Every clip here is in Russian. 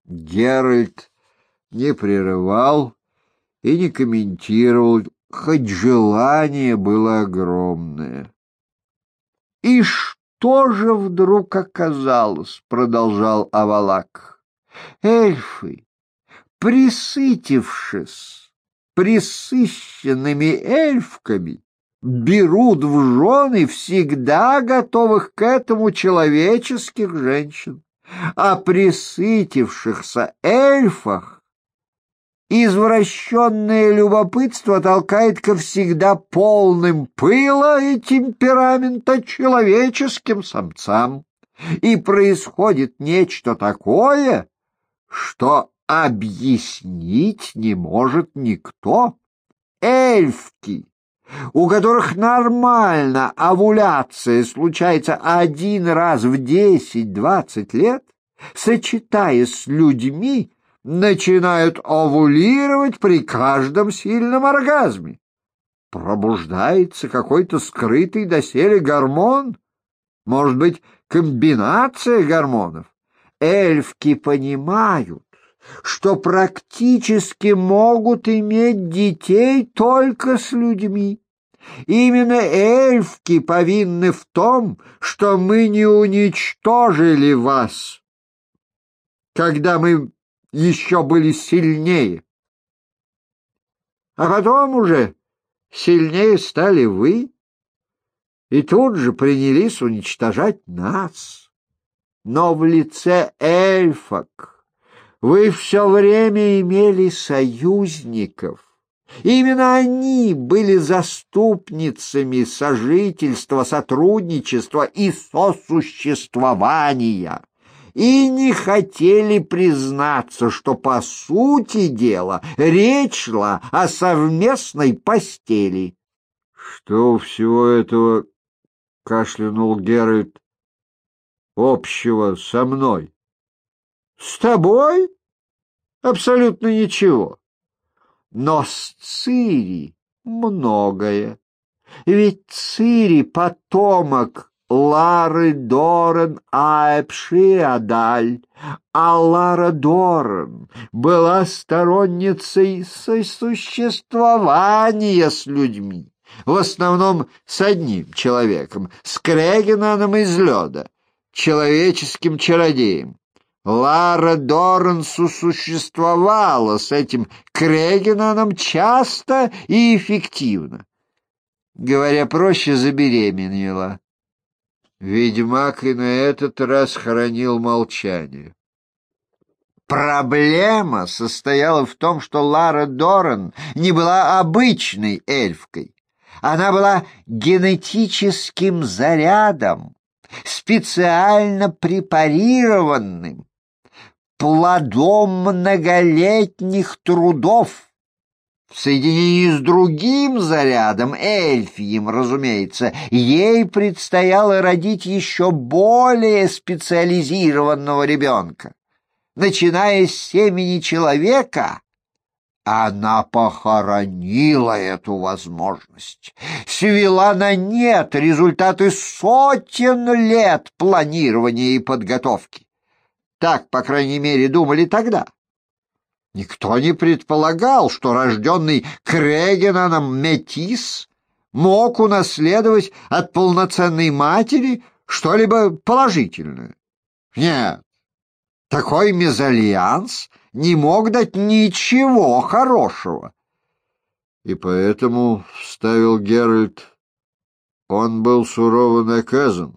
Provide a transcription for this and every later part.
Геральт не прерывал и не комментировал, хоть желание было огромное. «И что же вдруг оказалось?» — продолжал Авалак. «Эльфы, присытившись присыщенными эльфками, берут в жены всегда готовых к этому человеческих женщин, а присытившихся эльфах извращенное любопытство толкает ко всегда полным пыла и темперамента человеческим самцам, и происходит нечто такое, что объяснить не может никто. Эльфки, у которых нормально овуляция случается один раз в 10-20 лет, сочетаясь с людьми, начинают овулировать при каждом сильном оргазме. Пробуждается какой-то скрытый доселе гормон, может быть, комбинация гормонов. Эльфки понимают, что практически могут иметь детей только с людьми. Именно эльфки повинны в том, что мы не уничтожили вас, когда мы еще были сильнее. А потом уже сильнее стали вы, и тут же принялись уничтожать нас. Но в лице эльфок вы все время имели союзников. Именно они были заступницами сожительства, сотрудничества и сосуществования, и не хотели признаться, что, по сути дела, речь шла о совместной постели. — Что у всего этого, — кашлянул Геральт, — общего со мной? — С тобой? Абсолютно ничего. Но с Цири многое. Ведь Цири — потомок Лары Доран Аэпшиадаль, а Лара Доран была сторонницей сосуществования с людьми, в основном с одним человеком, с Крэгенаном из Лёда, человеческим чародеем. Лара Доран сосуществовала с этим Крэгенаном часто и эффективно. Говоря проще, забеременела. Ведьмак и на этот раз хранил молчание. Проблема состояла в том, что Лара Доран не была обычной эльфкой. Она была генетическим зарядом, специально препарированным, плодом многолетних трудов. В соединении с другим зарядом, эльфием, разумеется, ей предстояло родить еще более специализированного ребенка. Начиная с семени человека, она похоронила эту возможность, свела на нет результаты сотен лет планирования и подготовки. Так, по крайней мере, думали тогда. Никто не предполагал, что рожденный Крэгенаном метис мог унаследовать от полноценной матери что-либо положительное. Нет, такой мезальянс не мог дать ничего хорошего. И поэтому, — вставил Геральт, — он был сурово наказан.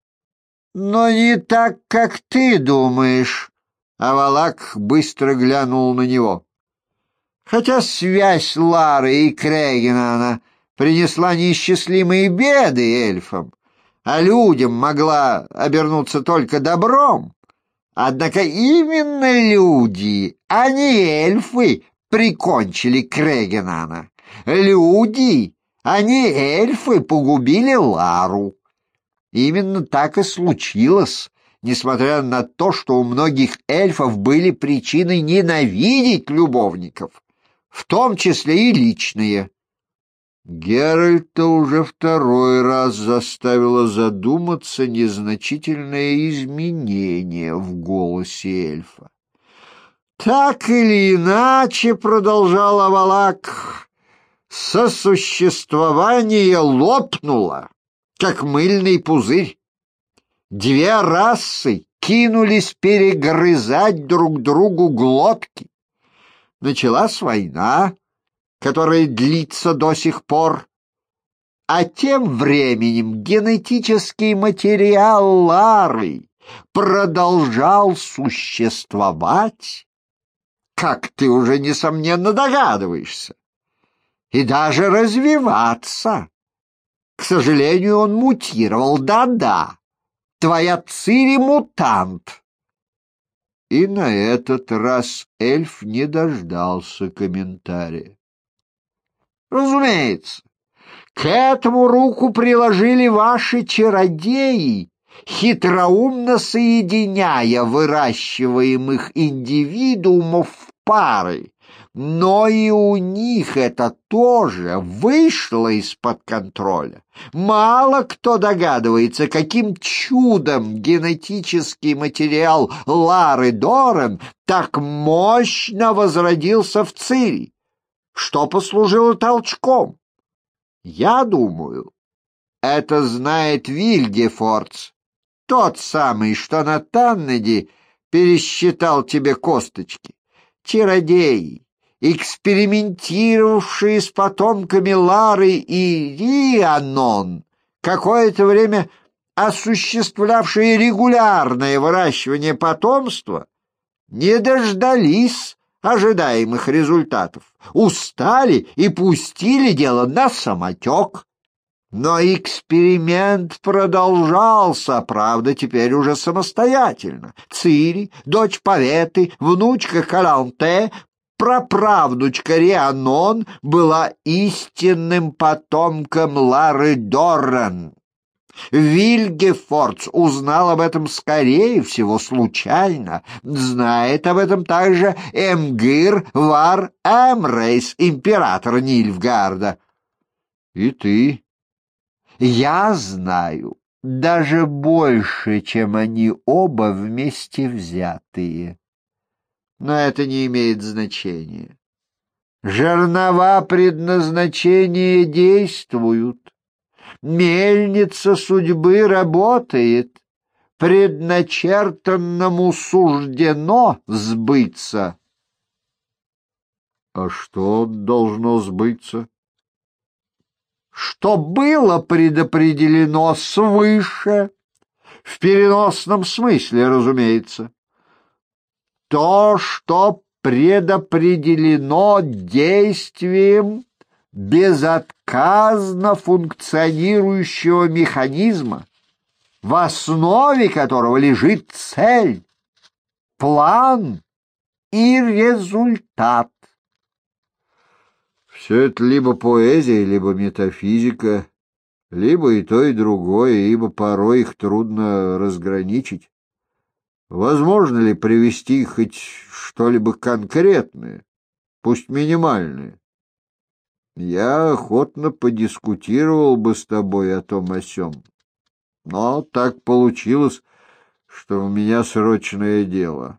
Но не так, как ты думаешь. Авалак быстро глянул на него. Хотя связь Лары и Крэгенана принесла неисчислимые беды эльфам, а людям могла обернуться только добром, однако именно люди, а не эльфы, прикончили Крэгенана. Люди, а не эльфы, погубили Лару. Именно так и случилось, несмотря на то, что у многих эльфов были причины ненавидеть любовников, в том числе и личные. Геральта уже второй раз заставило задуматься незначительное изменение в голосе эльфа. Так или иначе, продолжал Авалак, сосуществование лопнуло, как мыльный пузырь. Две расы кинулись перегрызать друг другу глотки. Началась война, которая длится до сих пор, а тем временем генетический материал Лары продолжал существовать, как ты уже, несомненно, догадываешься, и даже развиваться. К сожалению, он мутировал, да-да, твоя Цири мутант. И на этот раз эльф не дождался комментария. Разумеется, к этому руку приложили ваши чародеи, хитроумно соединяя выращиваемых индивидуумов в пары, но и у них это тоже вышло из-под контроля. Мало кто догадывается, каким чудом генетический материал Лары Дорен так мощно возродился в Цири. Что послужило толчком? Я думаю, это знает Вильгефордс, тот самый, что на Таннеди пересчитал тебе косточки. Чародеи, экспериментировавшие с потомками Лары и Рианон, какое-то время осуществлявшие регулярное выращивание потомства, не дождались ожидаемых результатов, устали и пустили дело на самотек. Но эксперимент продолжался, правда, теперь уже самостоятельно. Цири, дочь Паветы, внучка Каланте, праправнучка Рианон была истинным потомком Лары Доррен. Вильгефордс узнал об этом, скорее всего, случайно. Знает об этом также Эмгир Вар Эмрейс, император Нильфгарда. И ты? Я знаю даже больше, чем они оба вместе взятые. Но это не имеет значения. Жернова предназначения действуют. Мельница судьбы работает, предначертанному суждено сбыться. А что должно сбыться? Что было предопределено свыше, в переносном смысле, разумеется. То, что предопределено действием безотказно функционирующего механизма, в основе которого лежит цель, план и результат. Все это либо поэзия, либо метафизика, либо и то, и другое, ибо порой их трудно разграничить. Возможно ли привести хоть что-либо конкретное, пусть минимальное? Я охотно подискутировал бы с тобой о том о сём, но так получилось, что у меня срочное дело.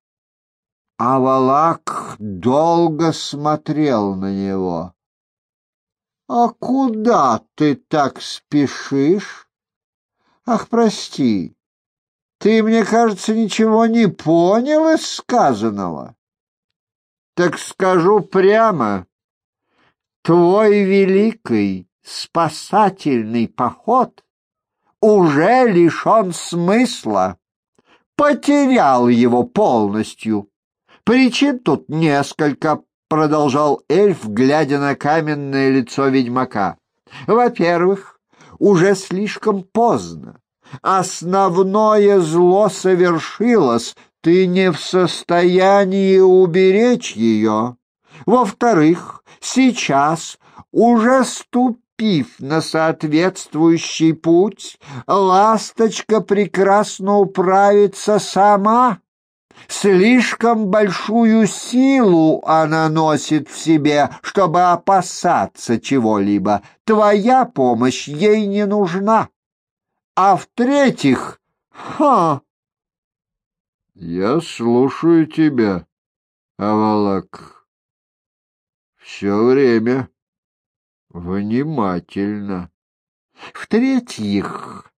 Авалак долго смотрел на него. — А куда ты так спешишь? Ах, прости, ты, мне кажется, ничего не понял из сказанного. Так скажу прямо, твой великий спасательный поход уже лишен смысла, потерял его полностью. Причин тут несколько, продолжал эльф, глядя на каменное лицо ведьмака. Во-первых, уже слишком поздно. Основное зло совершилось, ты не в состоянии уберечь ее. Во-вторых, сейчас, уже ступив на соответствующий путь, ласточка прекрасно управится сама. Слишком большую силу она носит в себе, чтобы опасаться чего-либо. Твоя помощь ей не нужна. А в-третьих, я слушаю тебя, Авалак, все время внимательно. В-третьих,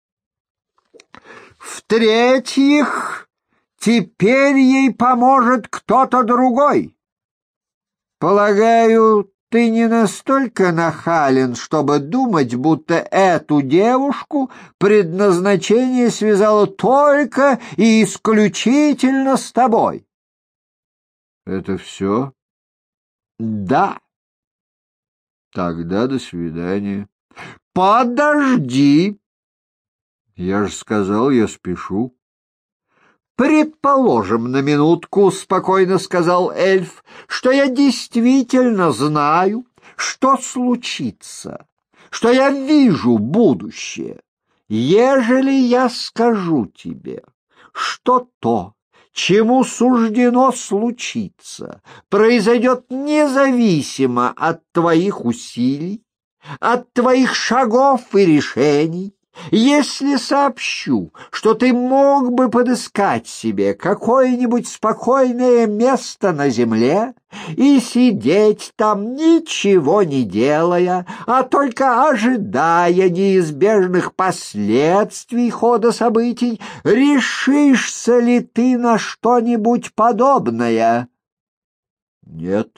теперь ей поможет кто-то другой. Полагаю, ты не настолько нахален, чтобы думать, будто эту девушку предназначение связало только и исключительно с тобой. Это все? Да. Тогда до свидания. Подожди. Я же сказал, я спешу. «Предположим на минутку, — спокойно сказал эльф, — что я действительно знаю, что случится, что я вижу будущее. Ежели я скажу тебе, что то, чему суждено случиться, произойдет независимо от твоих усилий, от твоих шагов и решений, если сообщу, что ты мог бы подыскать себе какое-нибудь спокойное место на земле и сидеть там, ничего не делая, а только ожидая неизбежных последствий хода событий, решишься ли ты на что-нибудь подобное? Нет.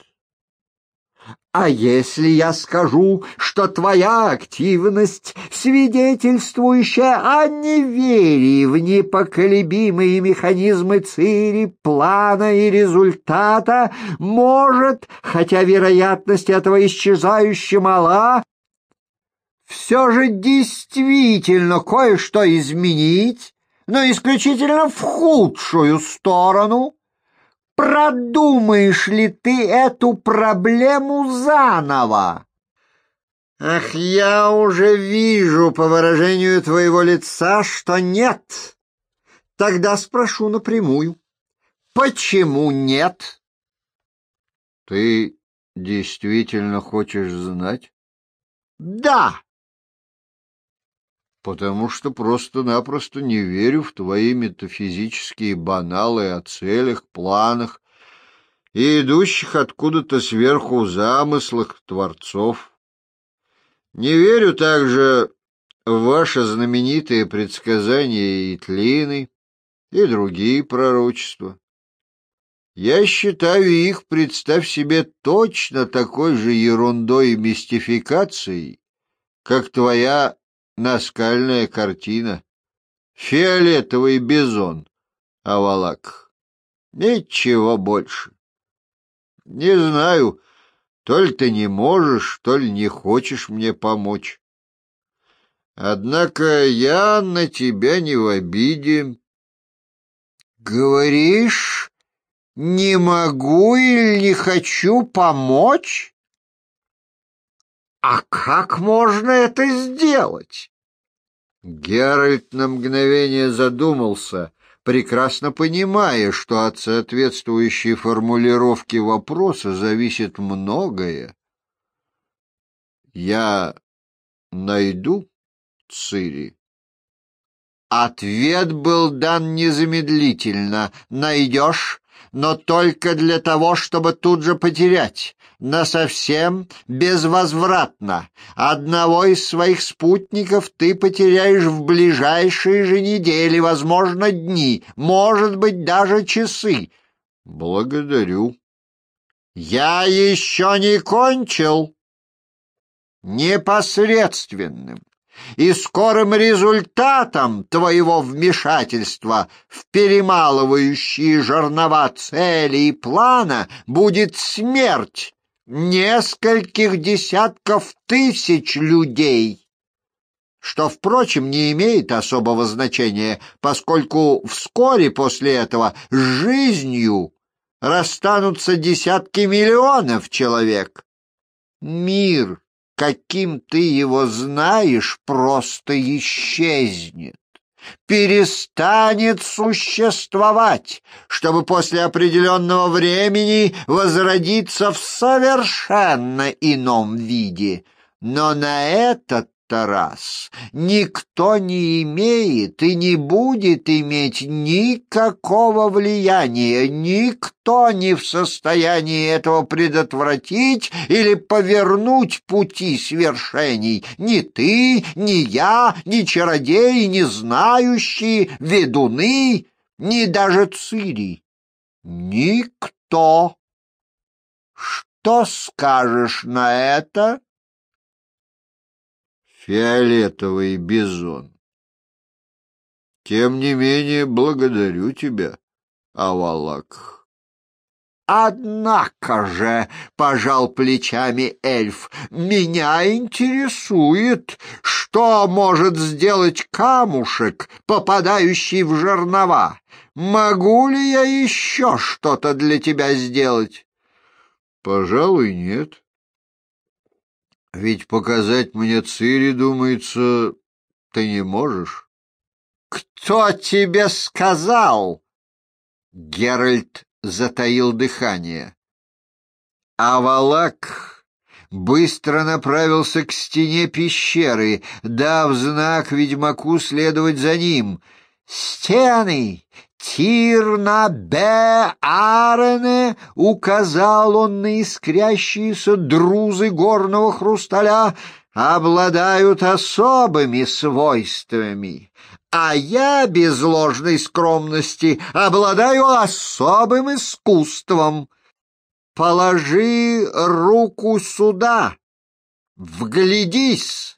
А если я скажу, что твоя активность, свидетельствующая о неверии в непоколебимые механизмы Цири, плана и результата, может, хотя вероятность этого исчезающе мала, все же действительно кое-что изменить, но исключительно в худшую сторону? Продумаешь ли ты эту проблему заново? Ах, я уже вижу по выражению твоего лица, что нет. Тогда спрошу напрямую. Почему нет? Ты действительно хочешь знать? Да. Потому что просто-напросто не верю в твои метафизические баналы о целях, планах и идущих откуда-то сверху замыслах творцов. Не верю также в ваши знаменитые предсказания Итлины и другие пророчества. Я считаю их, представь себе, точно такой же ерундой и мистификацией, как твоя наскальная картина. Фиолетовый бизон, Авалак. Ничего больше. Не знаю, то ли ты не можешь, то ли не хочешь мне помочь. Однако я на тебя не в обиде. Говоришь, не могу или не хочу помочь? А как можно это сделать? Геральт на мгновение задумался, прекрасно понимая, что от соответствующей формулировки вопроса зависит многое. Я найду Цири? Ответ был дан незамедлительно. Найдешь, но только для того, чтобы тут же потерять. Насовсем, безвозвратно. Одного из своих спутников ты потеряешь в ближайшие же недели, возможно, дни, может быть, даже часы. Благодарю. Я еще не кончил. Непосредственным и скорым результатом твоего вмешательства в перемалывающие жернова цели и плана будет смерть нескольких десятков тысяч людей, что, впрочем, не имеет особого значения, поскольку вскоре после этого с жизнью расстанутся десятки миллионов человек. Мир, каким ты его знаешь, просто исчезнет, перестанет существовать, чтобы после определенного времени возродиться в совершенно ином виде. Но на этот 300 раз. Никто не имеет и не будет иметь никакого влияния, никто не в состоянии этого предотвратить или повернуть пути свершений. Ни ты, ни я, ни чародеи, ни знающие, ведуны, ни даже Цирий. Никто. Что скажешь на это? Фиолетовый бизон. Тем не менее, благодарю тебя, Авалак. Однако же, — пожал плечами эльф, — меня интересует, что может сделать камушек, попадающий в жернова. Могу ли я еще что-то для тебя сделать? Пожалуй, нет. Ведь показать мне Цири, думается, ты не можешь. Кто тебе сказал? Геральт затаил дыхание. Авалак быстро направился к стене пещеры, дав знак ведьмаку следовать за ним. «Стены! Тирна бе арене!» — указал он на искрящиеся друзы горного хрусталя, — обладают особыми свойствами. А я, без ложной скромности, обладаю особым искусством. Положи руку сюда, вглядись,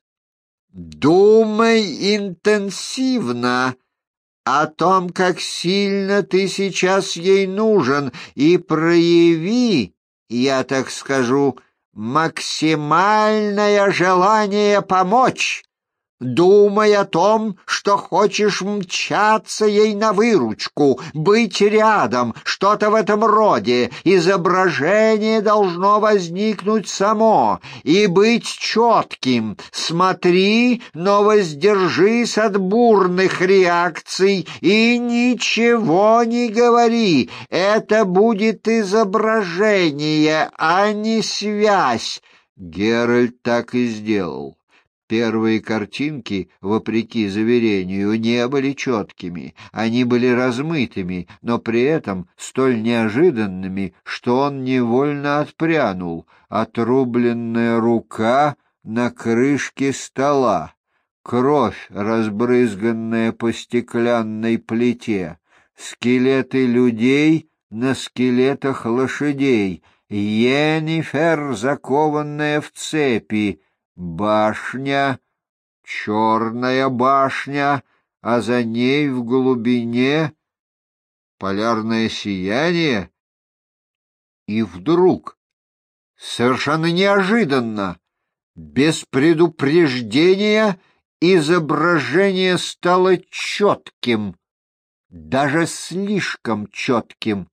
думай интенсивно о том, как сильно ты сейчас ей нужен, и прояви, я так скажу, максимальное желание помочь. Думай о том, что хочешь мчаться ей на выручку, быть рядом, что-то в этом роде. Изображение должно возникнуть само и быть четким. Смотри, но воздержись от бурных реакций и ничего не говори. Это будет изображение, а не связь. Геральт так и сделал. Первые картинки, вопреки заверению, не были четкими, они были размытыми, но при этом столь неожиданными, что он невольно отпрянул. Отрубленная рука на крышке стола, кровь, разбрызганная по стеклянной плите, скелеты людей на скелетах лошадей, Йеннифер, закованная в цепи, башня, черная башня, а за ней в глубине полярное сияние. И вдруг, совершенно неожиданно, без предупреждения, изображение стало четким, даже слишком четким.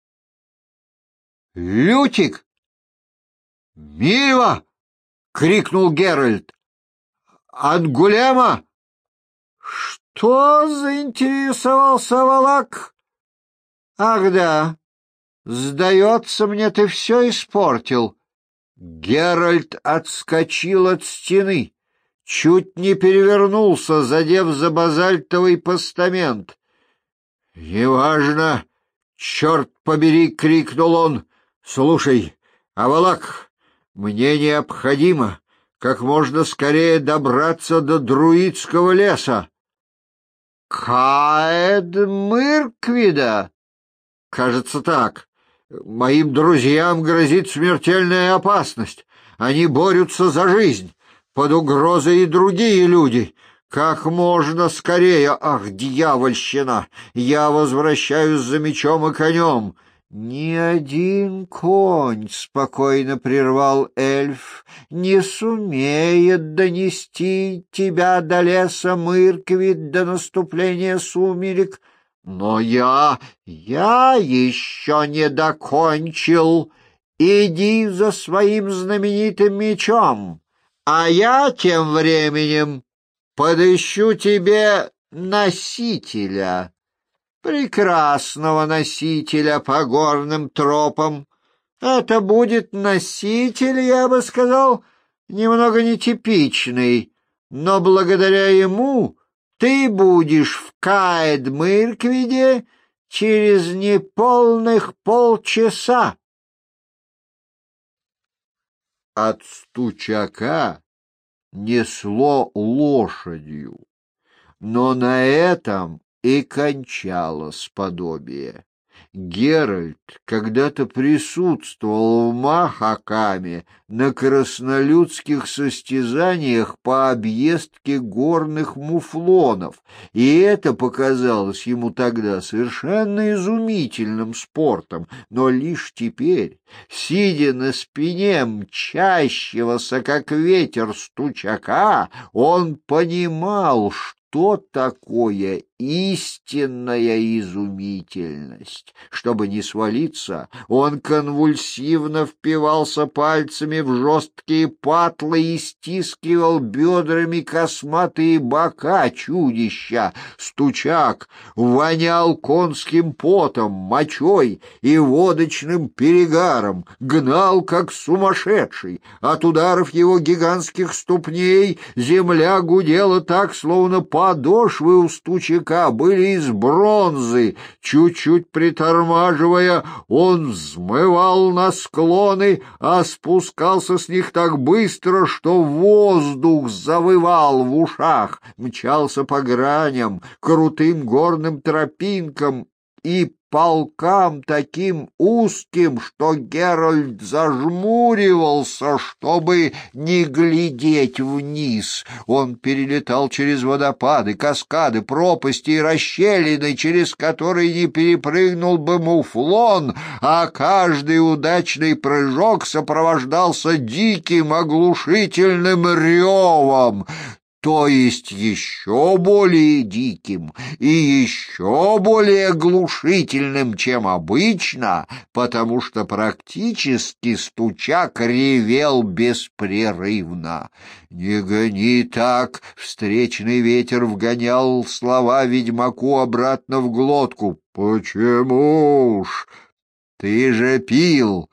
«Лютик! Мило!» — крикнул Геральт. «От Гулема?» «Что?» — заинтересовался Авалак. «Ах да, сдается мне, ты все испортил». Геральт отскочил от стены, чуть не перевернулся, задев за базальтовый постамент. «Неважно, черт побери!» — крикнул он. «Слушай, Авалак, мне необходимо как можно скорее добраться до друидского леса». «Каэд Мырквида?» «Кажется, так. Моим друзьям грозит смертельная опасность. Они борются за жизнь. Под угрозой и другие люди. Как можно скорее! Ах, дьявольщина! Я возвращаюсь за мечом и конем». «Ни один конь, — спокойно прервал эльф, — не сумеет донести тебя до леса Мырквид до наступления сумерек. Но я еще не докончил. Иди за своим знаменитым мечом, а я тем временем подыщу тебе носителя». Прекрасного носителя по горным тропам. Это будет носитель, я бы сказал, немного нетипичный. но благодаря ему ты будешь в Каэд-Мырквиде через неполных полчаса. От Стучака несло лошадью, но на этом и кончалось подобие. Геральт когда-то присутствовал в Махакаме на краснолюдских состязаниях по объездке горных муфлонов, и это показалось ему тогда совершенно изумительным спортом, но лишь теперь, сидя на спине мчащегося, как ветер, Стучака, он понимал, что такое истинная изумительность. Чтобы не свалиться, он конвульсивно впивался пальцами в жесткие патлы и стискивал бедрами косматые бока чудища. Стучак вонял конским потом, мочой и водочным перегаром, гнал как сумасшедший. От ударов его гигантских ступней земля гудела так, словно подошвы у Стучака были из бронзы. Чуть-чуть притормаживая, он взмывал на склоны, а спускался с них так быстро, что воздух завывал в ушах, мчался по граням, крутым горным тропинкам и полкам таким узким, что Геральт зажмуривался, чтобы не глядеть вниз. Он перелетал через водопады, каскады, пропасти и расщелины, через которые не перепрыгнул бы муфлон, а каждый удачный прыжок сопровождался диким оглушительным ревом, то есть еще более диким и еще более глушительным, чем обычно, потому что практически Стучак ревел беспрерывно. «Не гони так!» — встречный ветер вгонял слова ведьмаку обратно в глотку. «Почему ж? Ты же пил!»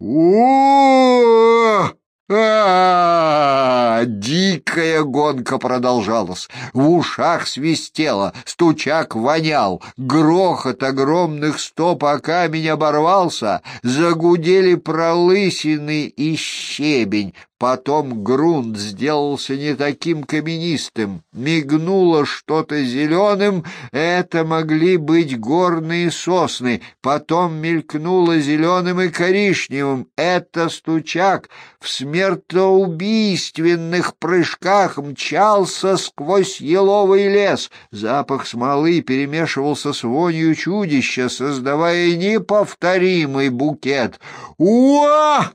Дикая гонка продолжалась. В ушах свистело, Стучак вонял, грохот огромных стоп о камень оборвался, загудели пролысины и щебень. Потом грунт сделался не таким каменистым, мигнуло что-то зеленым, это могли быть горные сосны, потом мелькнуло зеленым и коричневым, это Стучак в смертоубийственных прыжках мчался сквозь еловый лес. Запах смолы перемешивался с вонью чудища, создавая неповторимый букет. «Уа!»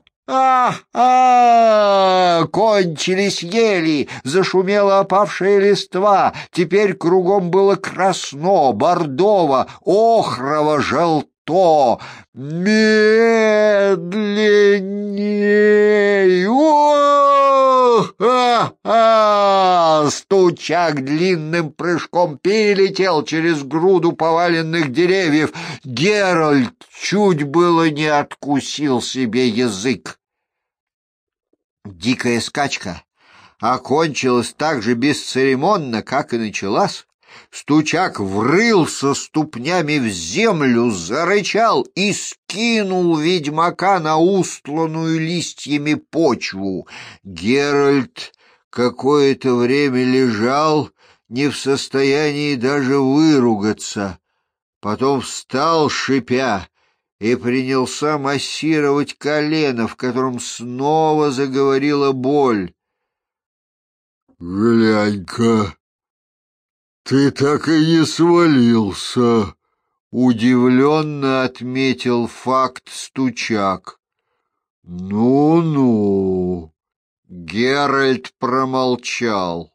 Кончились ели, зашумела опавшая листва, теперь кругом было красно, бордово, охрово, желто. Медленней! Стучак длинным прыжком перелетел через груду поваленных деревьев. Геральт чуть было не откусил себе язык. Дикая скачка окончилась так же бесцеремонно, как и началась. Стучак врылся ступнями в землю, зарычал и скинул ведьмака на устланную листьями почву. Геральт какое-то время лежал, не в состоянии даже выругаться. Потом встал, шипя, и принялся массировать колено, в котором снова заговорила боль. «Глянь-ка, ты так и не свалился», — удивленно отметил факт Стучак. «Ну-ну», — Геральт промолчал.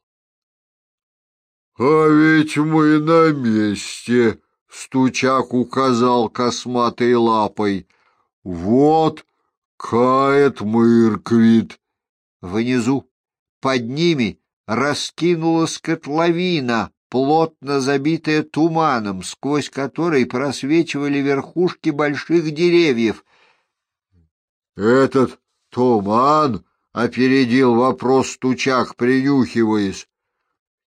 «А ведь мы на месте», — Стучак указал косматой лапой. «Вот Каэд-Мырквид». Внизу, под ними, раскинулась котловина, плотно забитая туманом, сквозь который просвечивали верхушки больших деревьев. «Этот туман?» — опередил вопрос Стучак, принюхиваясь.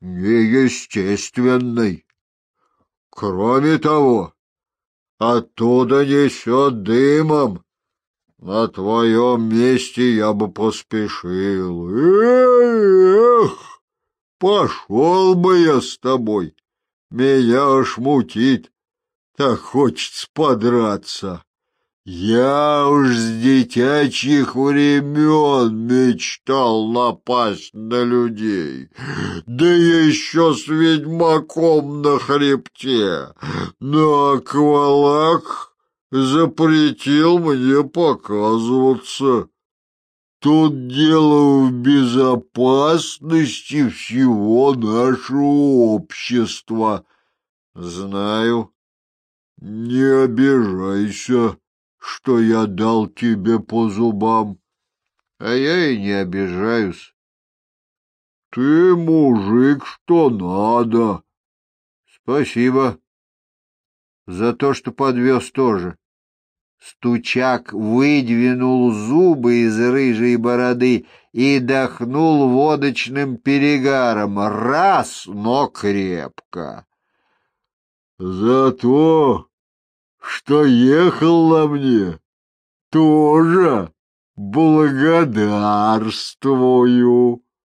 неестественной. Кроме того, оттуда несет дымом. На твоем месте я бы поспешил. Эх, пошел бы я с тобой. Меня аж мутит, так хочется подраться. Я уж с детячьих времен мечтал напасть на людей, да еще с ведьмаком на хребте. Но Аквалак запретил мне показываться. Тут дело в безопасности всего нашего общества. Знаю, не обижайся, что я дал тебе по зубам. А я и не обижаюсь. Ты мужик, что надо. Спасибо за то, что подвез тоже. Стучак выдвинул зубы из рыжей бороды и дохнул водочным перегаром. Раз, но крепко. За то, что ехал на мне, тоже благодарствую.